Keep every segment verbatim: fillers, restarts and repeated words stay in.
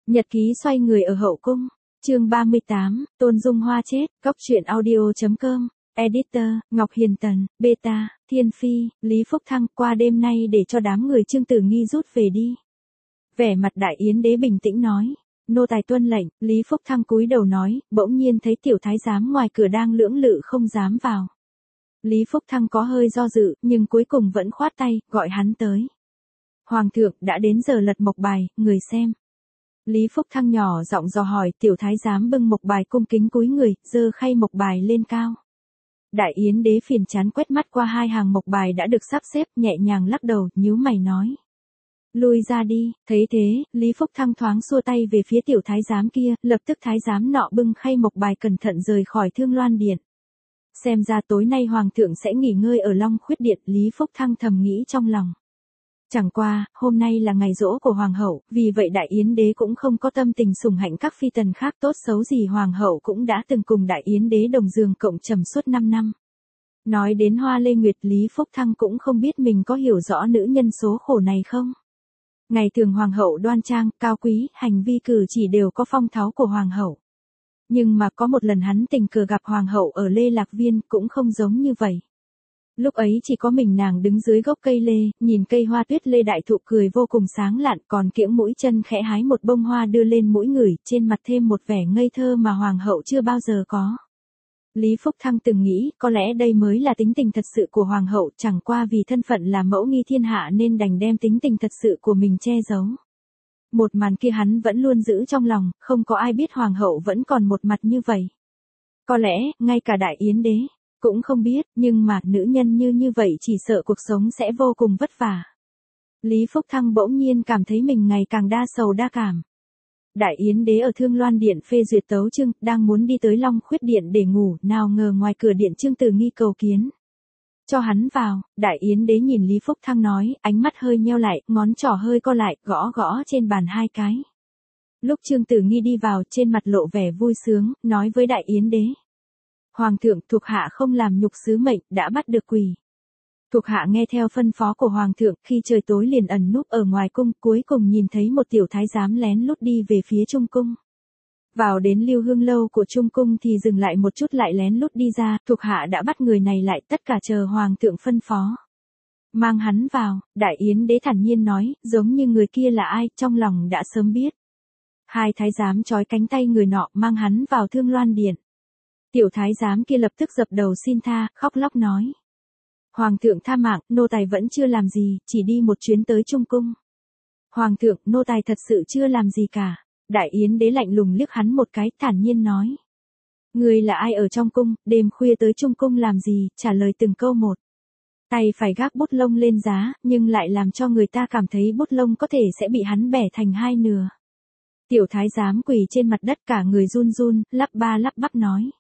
Nhật ký xoay người ở hậu cung, chương ba mươi tám, Tôn Dung Hoa chết, góc truyện audio.com, editor, Ngọc Hiền Tần, Beta, Thiên Phi, Lý Phúc Thăng qua đêm nay để cho đám người Trương Tử Nghi rút về đi. Vẻ mặt Đại Yến Đế bình tĩnh nói, nô tài tuân lệnh. Lý Phúc Thăng cúi đầu nói, bỗng nhiên thấy tiểu thái giám ngoài cửa đang lưỡng lự không dám vào. Lý Phúc Thăng có hơi do dự, nhưng cuối cùng vẫn khoát tay, gọi hắn tới. Hoàng thượng, đã đến giờ lật mộc bài, người xem. Lý Phúc Thăng nhỏ giọng dò hỏi, tiểu thái giám bưng mộc bài cung kính cúi người, giơ khay mộc bài lên cao. Đại Yến Đế phiền chán quét mắt qua hai hàng mộc bài đã được sắp xếp, nhẹ nhàng lắc đầu, nhíu mày nói. Lui ra đi. Thấy thế, Lý Phúc Thăng thoáng xua tay về phía tiểu thái giám kia, lập tức thái giám nọ bưng khay mộc bài cẩn thận rời khỏi Thương Loan Điện. Xem ra tối nay hoàng thượng sẽ nghỉ ngơi ở Long Khuyết Điện, Lý Phúc Thăng thầm nghĩ trong lòng. Chẳng qua, hôm nay là ngày giỗ của hoàng hậu, vì vậy Đại Yến Đế cũng không có tâm tình sủng hạnh các phi tần khác, tốt xấu gì hoàng hậu cũng đã từng cùng Đại Yến Đế đồng giường cộng trầm suốt năm năm. Nói đến Hoa Lê Nguyệt, Lý Phúc Thăng cũng không biết mình có hiểu rõ nữ nhân số khổ này không. Ngày thường hoàng hậu đoan trang, cao quý, hành vi cử chỉ đều có phong thái của hoàng hậu. Nhưng mà có một lần hắn tình cờ gặp hoàng hậu ở Lê Lạc Viên, cũng không giống như vậy. Lúc ấy chỉ có mình nàng đứng dưới gốc cây lê, nhìn cây hoa tuyết lê đại thụ cười vô cùng sáng lạn, còn kiễng mũi chân khẽ hái một bông hoa đưa lên mũi ngửi, trên mặt thêm một vẻ ngây thơ mà hoàng hậu chưa bao giờ có. Lý Phúc Thăng từng nghĩ, có lẽ đây mới là tính tình thật sự của hoàng hậu, chẳng qua vì thân phận là mẫu nghi thiên hạ nên đành đem tính tình thật sự của mình che giấu. Một màn kia hắn vẫn luôn giữ trong lòng, không có ai biết hoàng hậu vẫn còn một mặt như vậy. Có lẽ, ngay cả Đại Yến Đế cũng không biết, nhưng mà nữ nhân như như vậy chỉ sợ cuộc sống sẽ vô cùng vất vả. Lý Phúc Thăng bỗng nhiên cảm thấy mình ngày càng đa sầu đa cảm. Đại Yến Đế ở Thương Loan Điện phê duyệt tấu chương, đang muốn đi tới Long Khuyết Điện để ngủ, nào ngờ ngoài cửa điện Trương Tử Nghi cầu kiến. Cho hắn vào. Đại Yến Đế nhìn Lý Phúc Thăng nói, ánh mắt hơi nheo lại, ngón trỏ hơi co lại, gõ gõ trên bàn hai cái. Lúc Trương Tử Nghi đi vào, trên mặt lộ vẻ vui sướng, nói với Đại Yến Đế. Hoàng thượng, thuộc hạ không làm nhục sứ mệnh, đã bắt được quỷ. Thuộc hạ nghe theo phân phó của hoàng thượng, khi trời tối liền ẩn núp ở ngoài cung, cuối cùng nhìn thấy một tiểu thái giám lén lút đi về phía Trung cung. Vào đến Lưu Hương lâu của Trung cung thì dừng lại một chút lại lén lút đi ra, thuộc hạ đã bắt người này lại, tất cả chờ hoàng thượng phân phó. Mang hắn vào. Đại Yến Đế thản nhiên nói, giống như người kia là ai, trong lòng đã sớm biết. Hai thái giám trói cánh tay người nọ, mang hắn vào Thương Loan Điện. Tiểu thái giám kia lập tức dập đầu xin tha, khóc lóc nói. Hoàng thượng tha mạng, nô tài vẫn chưa làm gì, chỉ đi một chuyến tới Trung cung. Hoàng thượng, nô tài thật sự chưa làm gì cả. Đại Yến Đế lạnh lùng liếc hắn một cái, thản nhiên nói. Người là ai ở trong cung, đêm khuya tới Trung cung làm gì, trả lời từng câu một. Tay phải gác bút lông lên giá, nhưng lại làm cho người ta cảm thấy bút lông có thể sẽ bị hắn bẻ thành hai nửa. Tiểu thái giám quỳ trên mặt đất cả người run run, lắp ba lắp bắp nói.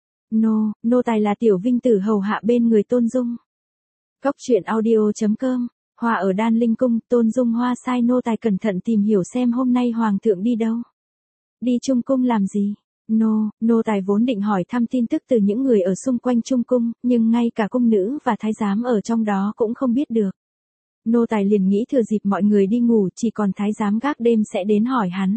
Nô, nô tài là tiểu vinh tử hầu hạ bên người Tôn Dung. Góc truyện audio.com, Hoa ở Đan Linh Cung, Tôn Dung Hoa sai nô tài cẩn thận tìm hiểu xem hôm nay hoàng thượng đi đâu. Đi Trung cung làm gì? Nô, nô tài vốn định hỏi thăm tin tức từ những người ở xung quanh Trung cung, nhưng ngay cả cung nữ và thái giám ở trong đó cũng không biết được. Nô tài liền nghĩ thừa dịp mọi người đi ngủ, chỉ còn thái giám gác đêm sẽ đến hỏi hắn.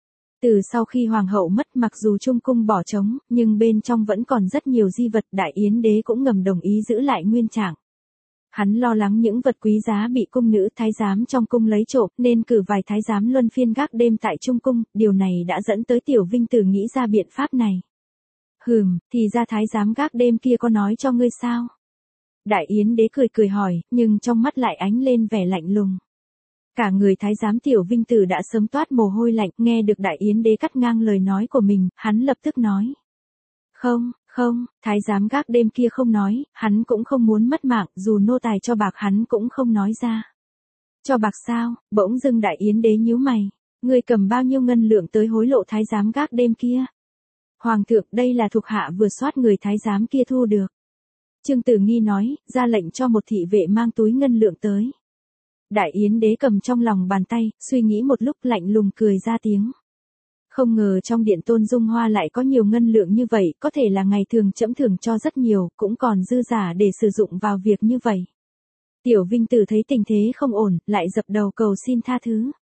Từ sau khi hoàng hậu mất, mặc dù Trung cung bỏ trống, nhưng bên trong vẫn còn rất nhiều di vật, Đại Yến Đế cũng ngầm đồng ý giữ lại nguyên trạng. Hắn lo lắng những vật quý giá bị cung nữ thái giám trong cung lấy trộm, nên cử vài thái giám luân phiên gác đêm tại Trung cung, điều này đã dẫn tới tiểu vinh tử nghĩ ra biện pháp này. Hừm, thì ra thái giám gác đêm kia có nói cho ngươi sao? Đại Yến Đế cười cười hỏi, nhưng trong mắt lại ánh lên vẻ lạnh lùng. Cả người thái giám tiểu vinh tử đã sớm toát mồ hôi lạnh, nghe được Đại Yến Đế cắt ngang lời nói của mình, hắn lập tức nói. Không, không, thái giám gác đêm kia không nói, hắn cũng không muốn mất mạng, dù nô tài cho bạc hắn cũng không nói ra. Cho bạc sao? Bỗng dưng Đại Yến Đế nhíu mày. Ngươi cầm bao nhiêu ngân lượng tới hối lộ thái giám gác đêm kia? Hoàng thượng, đây là thuộc hạ vừa soát người thái giám kia thu được. Trương Tử Nghi nói, ra lệnh cho một thị vệ mang túi ngân lượng tới. Đại Yến Đế cầm trong lòng bàn tay, suy nghĩ một lúc lạnh lùng cười ra tiếng. Không ngờ trong điện Tôn Dung Hoa lại có nhiều ngân lượng như vậy, có thể là ngày thường trẫm thưởng cho rất nhiều, cũng còn dư giả để sử dụng vào việc như vậy. Tiểu Vinh Tử thấy tình thế không ổn, lại dập đầu cầu xin tha thứ.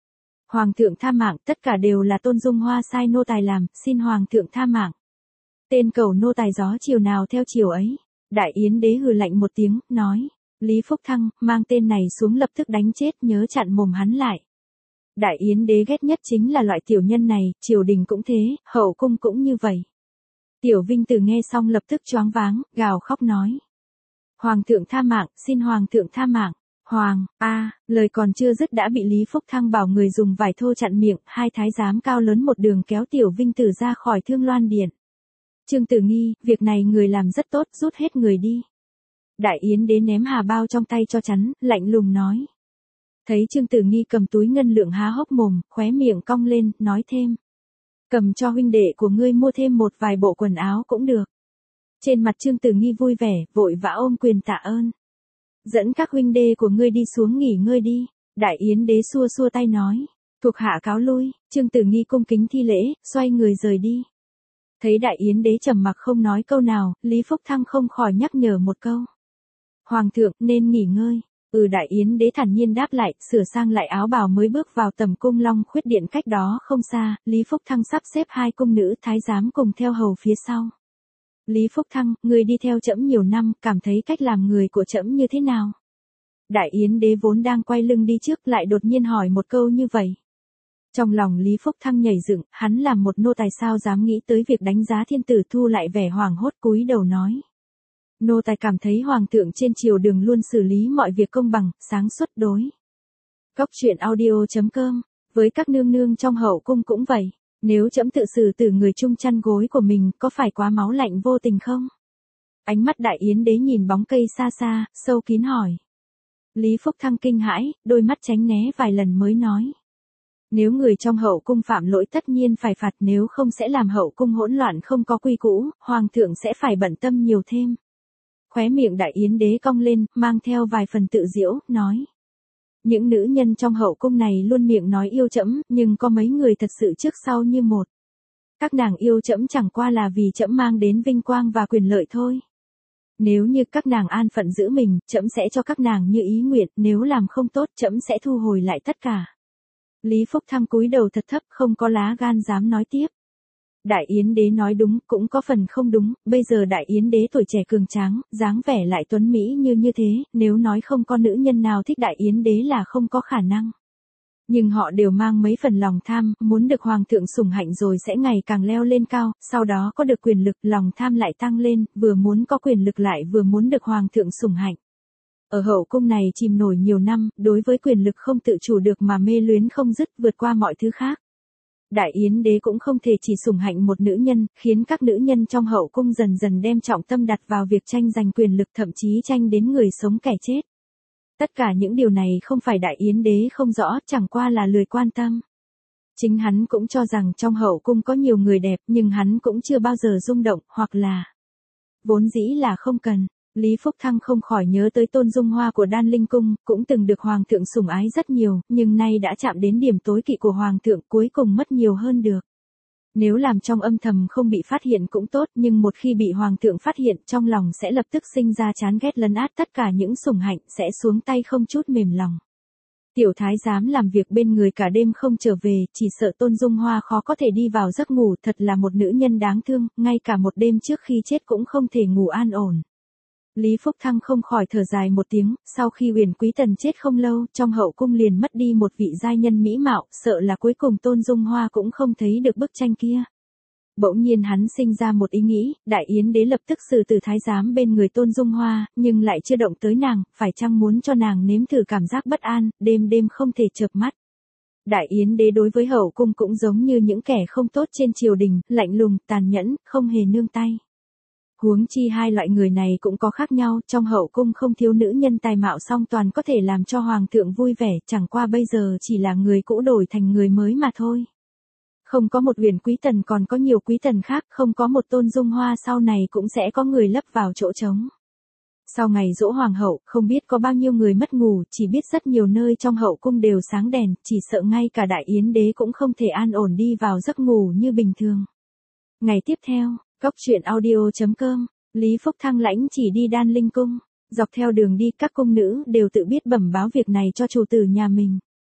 Hoàng thượng tha mạng, tất cả đều là Tôn Dung Hoa sai nô tài làm, xin Hoàng thượng tha mạng. Tên cầu nô tài gió chiều nào theo chiều ấy. Đại Yến đế hừ lạnh một tiếng, nói. Lý Phúc Thăng, mang tên này xuống lập tức đánh chết, nhớ chặn mồm hắn lại. Đại Yến đế ghét nhất chính là loại tiểu nhân này, triều đình cũng thế, hậu cung cũng như vậy. Tiểu Vinh Tử nghe xong lập tức choáng váng, gào khóc nói. Hoàng thượng tha mạng, xin Hoàng thượng tha mạng. Hoàng, a, lời còn chưa dứt đã bị Lý Phúc Thăng bảo người dùng vải thô chặn miệng, hai thái giám cao lớn một đường kéo Tiểu Vinh Tử ra khỏi Thương Loan Điện. Trương Tử Nghi, việc này người làm rất tốt, rút hết người đi. Đại Yến đế ném hà bao trong tay cho chắn, lạnh lùng nói. Thấy Trương Tử Nghi cầm túi ngân lượng há hốc mồm, khóe miệng cong lên, nói thêm. Cầm cho huynh đệ của ngươi mua thêm một vài bộ quần áo cũng được. Trên mặt Trương Tử Nghi vui vẻ, vội vã ôm quyền tạ ơn. Dẫn các huynh đệ của ngươi đi xuống nghỉ ngơi đi. Đại Yến đế xua xua tay nói. Thuộc hạ cáo lui, Trương Tử Nghi cung kính thi lễ, xoay người rời đi. Thấy Đại Yến đế trầm mặc không nói câu nào, Lý Phúc Thăng không khỏi nhắc nhở một câu. Hoàng thượng, nên nghỉ ngơi. Ừ, Đại Yến đế thản nhiên đáp lại, sửa sang lại áo bào mới bước vào tầm cung Long Khuyết Điện cách đó không xa, Lý Phúc Thăng sắp xếp hai cung nữ thái giám cùng theo hầu phía sau. Lý Phúc Thăng, người đi theo trẫm nhiều năm, cảm thấy cách làm người của trẫm như thế nào? Đại Yến đế vốn đang quay lưng đi trước lại đột nhiên hỏi một câu như vậy. Trong lòng Lý Phúc Thăng nhảy dựng, hắn làm một nô tài sao dám nghĩ tới việc đánh giá thiên tử, thu lại vẻ hoảng hốt cúi đầu nói. Nô tài cảm thấy hoàng thượng trên triều đường luôn xử lý mọi việc công bằng, sáng suốt đối. Cóc truyện audio chấm com, với các nương nương trong hậu cung cũng vậy, nếu trẫm tự xử tử người chung chăn gối của mình có phải quá máu lạnh vô tình không? Ánh mắt Đại Yến đế nhìn bóng cây xa xa, sâu kín hỏi. Lý Phúc Thăng kinh hãi, đôi mắt tránh né vài lần mới nói. Nếu người trong hậu cung phạm lỗi tất nhiên phải phạt, nếu không sẽ làm hậu cung hỗn loạn không có quy củ, hoàng thượng sẽ phải bận tâm nhiều thêm. Khóe miệng Đại Yến đế cong lên, mang theo vài phần tự giễu, nói. Những nữ nhân trong hậu cung này luôn miệng nói yêu trẫm, nhưng có mấy người thật sự trước sau như một. Các nàng yêu trẫm chẳng qua là vì trẫm mang đến vinh quang và quyền lợi thôi. Nếu như các nàng an phận giữ mình, trẫm sẽ cho các nàng như ý nguyện, nếu làm không tốt trẫm sẽ thu hồi lại tất cả. Lý Phúc Thăng cúi đầu thật thấp, không có lá gan dám nói tiếp. Đại Yến đế nói đúng, cũng có phần không đúng, bây giờ Đại Yến đế tuổi trẻ cường tráng, dáng vẻ lại tuấn mỹ như như thế, nếu nói không có nữ nhân nào thích Đại Yến đế là không có khả năng. Nhưng họ đều mang mấy phần lòng tham, muốn được hoàng thượng sủng hạnh rồi sẽ ngày càng leo lên cao, sau đó có được quyền lực, lòng tham lại tăng lên, vừa muốn có quyền lực lại vừa muốn được hoàng thượng sủng hạnh. Ở hậu cung này chìm nổi nhiều năm, đối với quyền lực không tự chủ được mà mê luyến không dứt, vượt qua mọi thứ khác. Đại Yến đế cũng không thể chỉ sủng hạnh một nữ nhân, khiến các nữ nhân trong hậu cung dần dần đem trọng tâm đặt vào việc tranh giành quyền lực, thậm chí tranh đến người sống kẻ chết. Tất cả những điều này không phải Đại Yến đế không rõ, chẳng qua là lười quan tâm. Chính hắn cũng cho rằng trong hậu cung có nhiều người đẹp, nhưng hắn cũng chưa bao giờ rung động, hoặc là vốn dĩ là không cần. Lý Phúc Thăng không khỏi nhớ tới Tôn Dung Hoa của Đan Linh Cung, cũng từng được hoàng thượng sủng ái rất nhiều, nhưng nay đã chạm đến điểm tối kỵ của hoàng thượng, cuối cùng mất nhiều hơn được. Nếu làm trong âm thầm không bị phát hiện cũng tốt, nhưng một khi bị hoàng thượng phát hiện, trong lòng sẽ lập tức sinh ra chán ghét lấn át, tất cả những sủng hạnh sẽ xuống tay không chút mềm lòng. Tiểu thái giám làm việc bên người cả đêm không trở về, chỉ sợ Tôn Dung Hoa khó có thể đi vào giấc ngủ, thật là một nữ nhân đáng thương, ngay cả một đêm trước khi chết cũng không thể ngủ an ổn. Lý Phúc Thăng không khỏi thở dài một tiếng, sau khi Huyền Quý Tần chết không lâu, trong hậu cung liền mất đi một vị giai nhân mỹ mạo, sợ là cuối cùng Tôn Dung Hoa cũng không thấy được bức tranh kia. Bỗng nhiên hắn sinh ra một ý nghĩ, Đại Yến đế lập tức xử tử thái giám bên người Tôn Dung Hoa, nhưng lại chưa động tới nàng, phải chăng muốn cho nàng nếm thử cảm giác bất an, đêm đêm không thể chợp mắt. Đại Yến đế đối với hậu cung cũng giống như những kẻ không tốt trên triều đình, lạnh lùng, tàn nhẫn, không hề nương tay. Huống chi hai loại người này cũng có khác nhau, trong hậu cung không thiếu nữ nhân tài mạo song toàn có thể làm cho hoàng thượng vui vẻ, chẳng qua bây giờ chỉ là người cũ đổi thành người mới mà thôi. Không có một Huyền Quý Tần còn có nhiều quý tần khác, không có một Tôn Dung Hoa sau này cũng sẽ có người lấp vào chỗ trống. Sau ngày giỗ hoàng hậu, không biết có bao nhiêu người mất ngủ, chỉ biết rất nhiều nơi trong hậu cung đều sáng đèn, chỉ sợ ngay cả Đại Yến đế cũng không thể an ổn đi vào giấc ngủ như bình thường. Ngày tiếp theo, Cóc truyện audio chấm com, Lý Phúc Thăng lãnh chỉ đi Đan Linh Cung, dọc theo đường đi các cung nữ đều tự biết bẩm báo việc này cho chủ tử nhà mình.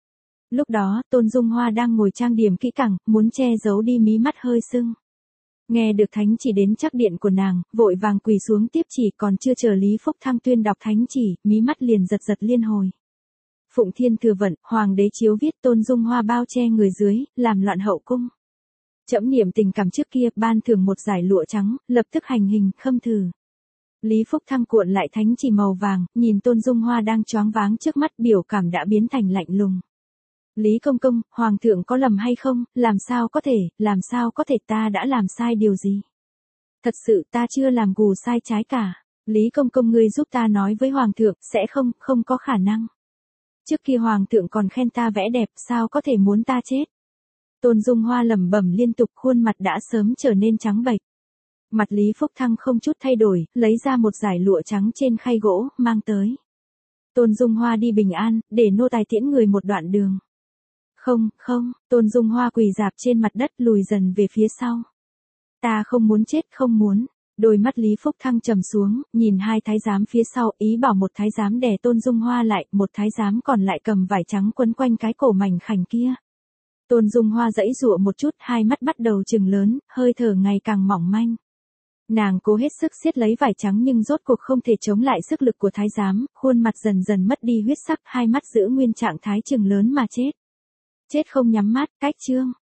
Lúc đó, Tôn Dung Hoa đang ngồi trang điểm kỹ càng, muốn che giấu đi mí mắt hơi sưng. Nghe được thánh chỉ đến chắc điện của nàng, vội vàng quỳ xuống tiếp chỉ, còn chưa chờ Lý Phúc Thăng tuyên đọc thánh chỉ, mí mắt liền giật giật liên hồi. Phụng Thiên Thừa Vận, Hoàng đế chiếu viết Tôn Dung Hoa bao che người dưới, làm loạn hậu cung. Trẫm niệm tình cảm trước kia, ban thưởng một dải lụa trắng, lập tức hành hình, khâm thử. Lý Phúc Thăng cuộn lại thánh chỉ màu vàng, nhìn Tôn Dung Hoa đang choáng váng trước mắt, biểu cảm đã biến thành lạnh lùng. Lý công công, Hoàng thượng có lầm hay không, làm sao có thể, làm sao có thể, ta đã làm sai điều gì? Thật sự ta chưa làm gù sai trái cả. Lý công công ngươi giúp ta nói với Hoàng thượng, sẽ không, không có khả năng. Trước kia Hoàng thượng còn khen ta vẽ đẹp, sao có thể muốn ta chết? Tôn Dung Hoa lẩm bẩm liên tục, khuôn mặt đã sớm trở nên trắng bệch. Mặt Lý Phúc Thăng không chút thay đổi, lấy ra một dải lụa trắng trên khay gỗ, mang tới. Tôn Dung Hoa đi bình an, để nô tài tiễn người một đoạn đường. Không, không, Tôn Dung Hoa quỳ rạp trên mặt đất, lùi dần về phía sau. Ta không muốn chết, không muốn. Đôi mắt Lý Phúc Thăng trầm xuống, nhìn hai thái giám phía sau, ý bảo một thái giám đè Tôn Dung Hoa lại, một thái giám còn lại cầm vải trắng quấn quanh cái cổ mảnh khảnh kia. Tôn Dung Hoa giãy giụa một chút, hai mắt bắt đầu trừng lớn, hơi thở ngày càng mỏng manh. Nàng cố hết sức siết lấy vải trắng nhưng rốt cuộc không thể chống lại sức lực của thái giám, khuôn mặt dần dần mất đi huyết sắc, hai mắt giữ nguyên trạng thái trừng lớn mà chết. Chết không nhắm mắt, cách chương.